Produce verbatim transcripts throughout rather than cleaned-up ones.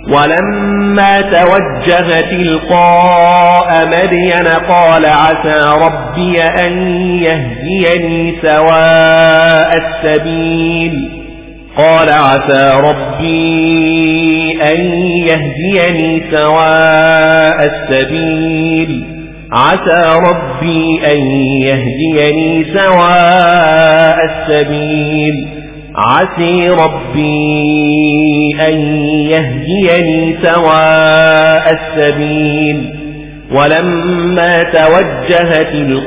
ولما توجه تلقاء مدين قال عسى ربي أن يهديني سواء السبيل قال عسى ربي أن يهديني سواء السبيل عسى ربي أن يهديني سواء السبيل عسى ربي أن يهديني سواء السبيل ولما توجه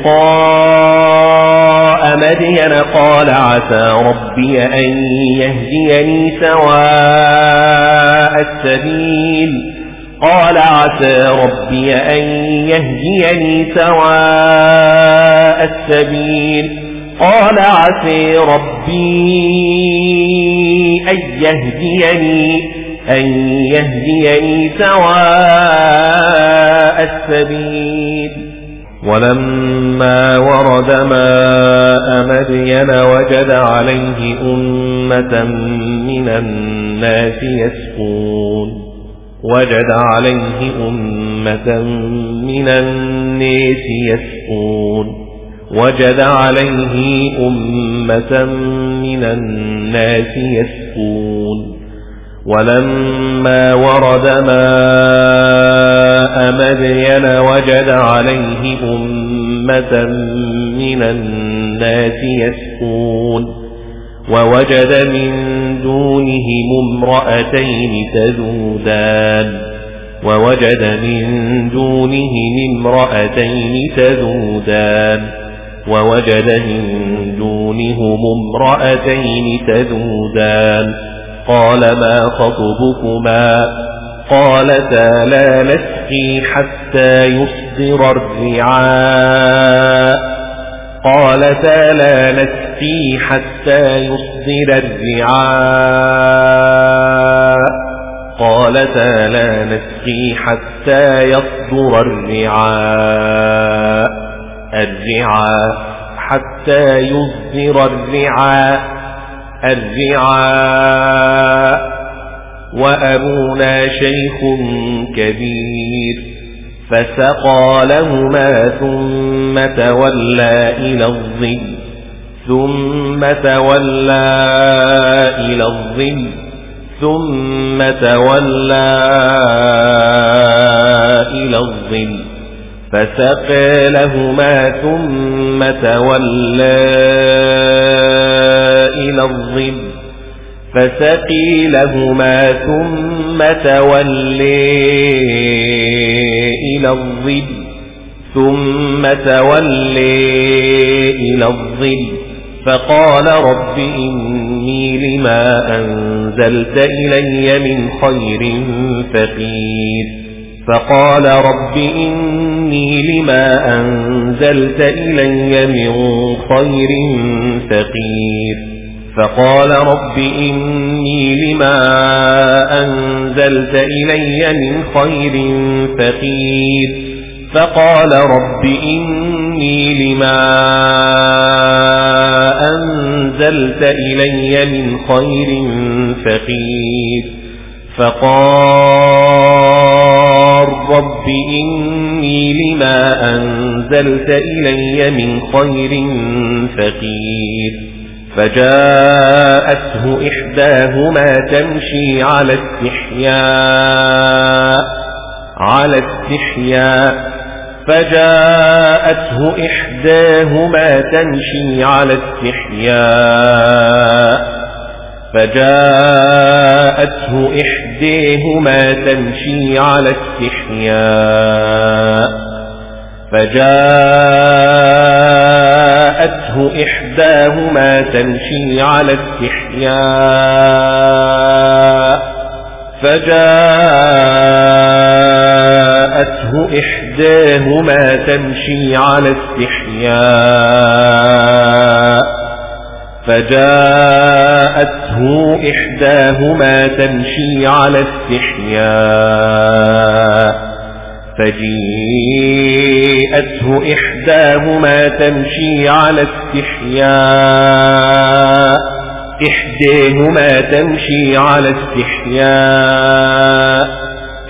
تلقاء مدين قال عسى ربي أن يهديني سواء السبيل قال عسى ربي أن يهديني سواء السبيل قال عسى ربي أن يهديني أن يهديني سواء السبيل ولما ورد ماء مدين وجد عليه أمة من الناس يسقون وجد عليه أمة من الناس يسقون وجد عليه أمة من الناس يسقون ولما ورد ماء مدين وجد عليه أمة من الناس يسقون ووجد من دونهم امرأتين تذودان ووجد من دونهم امرأتين تذودان ووجد من دونهم امرأتين تذودان قال ما خطبكما قالتا لا نسقي حتى يصدر الرعاء قالتا لا نسقي حتى يصدر الرعاء قالتا لا نسقي حتى يصدر الرعاء الرعاء حتى يصدر الرعاء الرعاء وأبونا شيخ كبير فسقى لهما ثم تولى إلى الظل ثم تولى إلى الظل ثم تولى إلى الظل فسقى لهما ثم تولى إلى الظل فسقي لهما ثم تولى إلى الظل ثم تولى إلى الظل فقال رب إني لما أنزلت إلي من خير فقير فقال رب إني لما أنزلت إلي من خير فقير فقال رب إني لما أنزلت إلي من خير فقير فقال رب إني لما أنزلت إلي من خير فقير فقال رب إني لما أنزلت إلي من خير فقير فجاءته إحداهما تمشي على استحياء على استحياء فجاءته إحداهما تمشي على استحياء فجاءته إحداهما تمشي على استحياء فجاءته إحداهما تمشي على استحياء فجاءته إحداهما تمشي على استحياء فجاءته إحداهما تمشي على استحياء فجيءته إحداهما تمشي على استحياء إحداهما تمشي على استحياء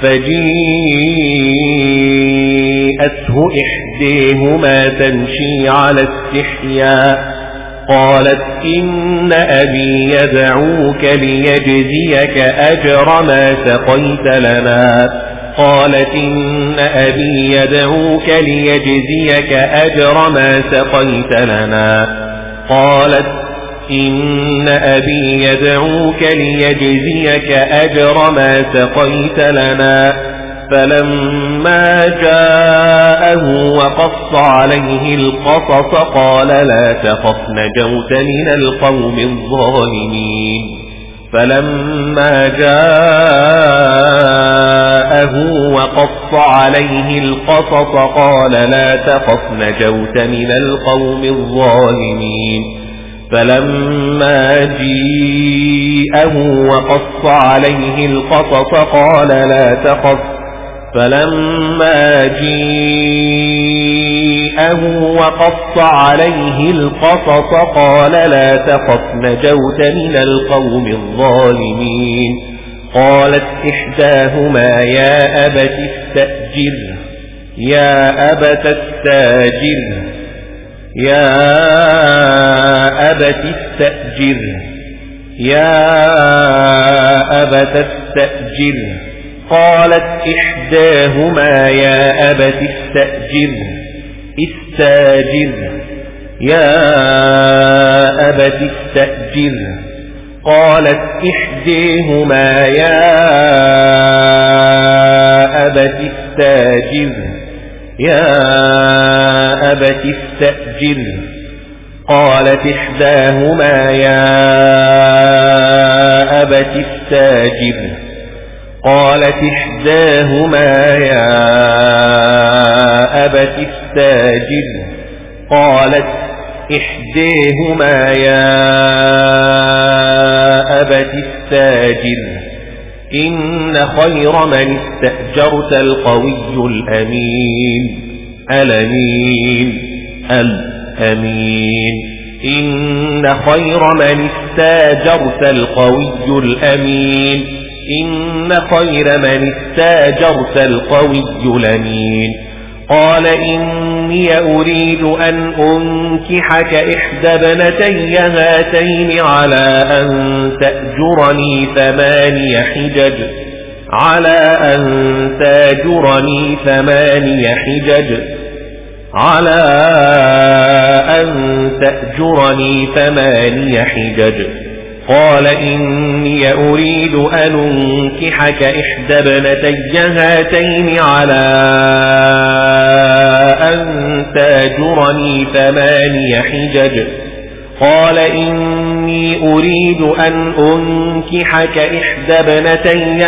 فجيءته إحديهما تمشي على استحياء قالت إن أبي يدعوك ليجزيك أجر ما سقيت لنا قالت إن أبي يدعوك ليجزيك أجر ما سقيت لنا قالت إن أبي يدعوك ليجزيك أجر ما سقيت لنا فلما جاءه وقص عليه القصص قال لا تخف نجوت من القوم الظالمين فلما جاءه وقص عليه القصص قال لا تخف نجوت من القوم الظالمين فلما جيءه وقص عليه القصص قال لا تخف فلما جيءه وقص عليه القصص قال لا تخف نجوت من القوم الظالمين قالت إحداهما يا أبت استأجره يا أبت استأجره يا أبت استأجره يا أبت استأجره قالت إحداهما يا أبت استأجره استاجره يا أبت استأجره قالت إحداهما يا أبت استاجره يا أبت استأجره قالت إحداهما يا أبت استاجره قالت إحداهما يا أبت استاجره قالت إحداهما يا أبت استاجره إن خير من استأجرت القوي الأمين الأمين الأمين إن خير من استأجرت القوي الأمين إن خير من استأجرت القوي الأمين قال إني أريد أن أنكحك إحدى ابنتي هاتين على أن تأجرني ثماني حجج على أن تأجرني ثماني حجج على أن تأجرني ثماني حجج قال إني أريد أن أنكحك إحدى ابنتي هاتين على أن تأجرني ثماني حجج قال إني أريد أن أنكحك إحدى ابنتي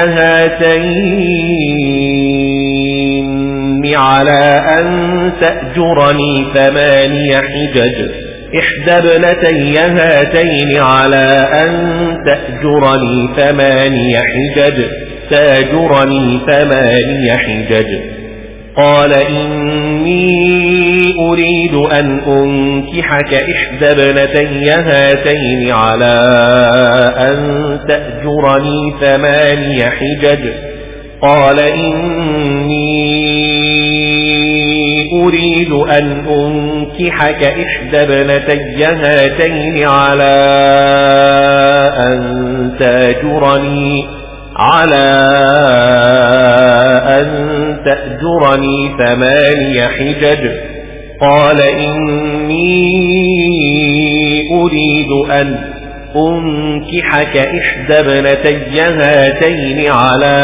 هاتين على أن تأجرني ثماني حجج إحدى ابنتي هاتين على أن تأجرني ثماني حجج تأجرني ثماني حجج قال إني أريد أن أنكحك إحدى ابنتي هاتين على أن تأجرني ثماني حجج قال إني أريد أن أنكحك إحدى ابنتي هاتين على أن تأجرني على أن تأجرني ثماني حجج قال إني أريد أن أنكحك إحدى ابنتي هاتين على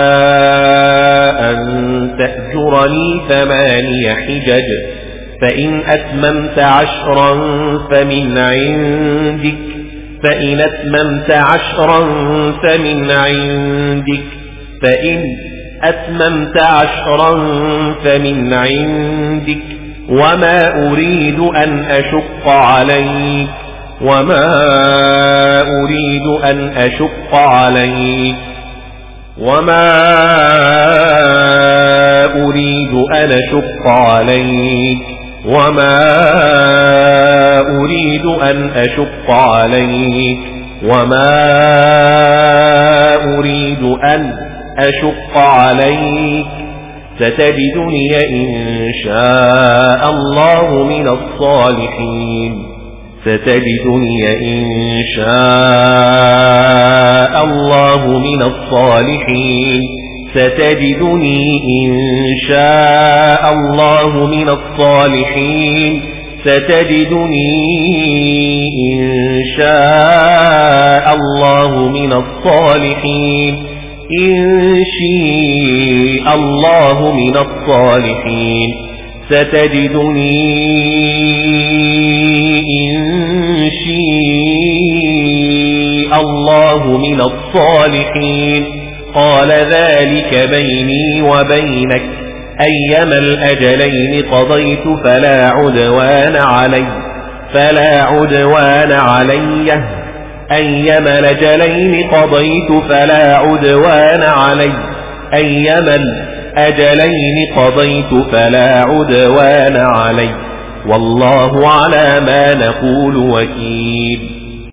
أن تأجرني ثماني حجج فإن أتممت عشرا فمن عندك فإن أتممت عشرا فمن عندك فإن أتممت عشرا فمن عندك وما أريد أن أشق عليك وما أريد أن أشق عليك وما أريد أن أشق عليك وما أريد أن أشق عليك وما أريد أن أشق عليك ستجدني إن شاء الله من الصالحين ستجدني إن شاء الله من الصالحين ستجدني إن شاء الله من الصالحين ستجدني إن شاء الله من الصالحين إن شاء الله من الصالحين ستجدني إن شاء الله من الصالحين قال ذلك بيني وبينك أيما الأجلين قضيت فلا عدوان علي فلا عدوان علي أيما الأجلين قضيت فلا عدوان علي أيما الأجلين قضيت فلا عدوان علي والله على ما نقول وكيل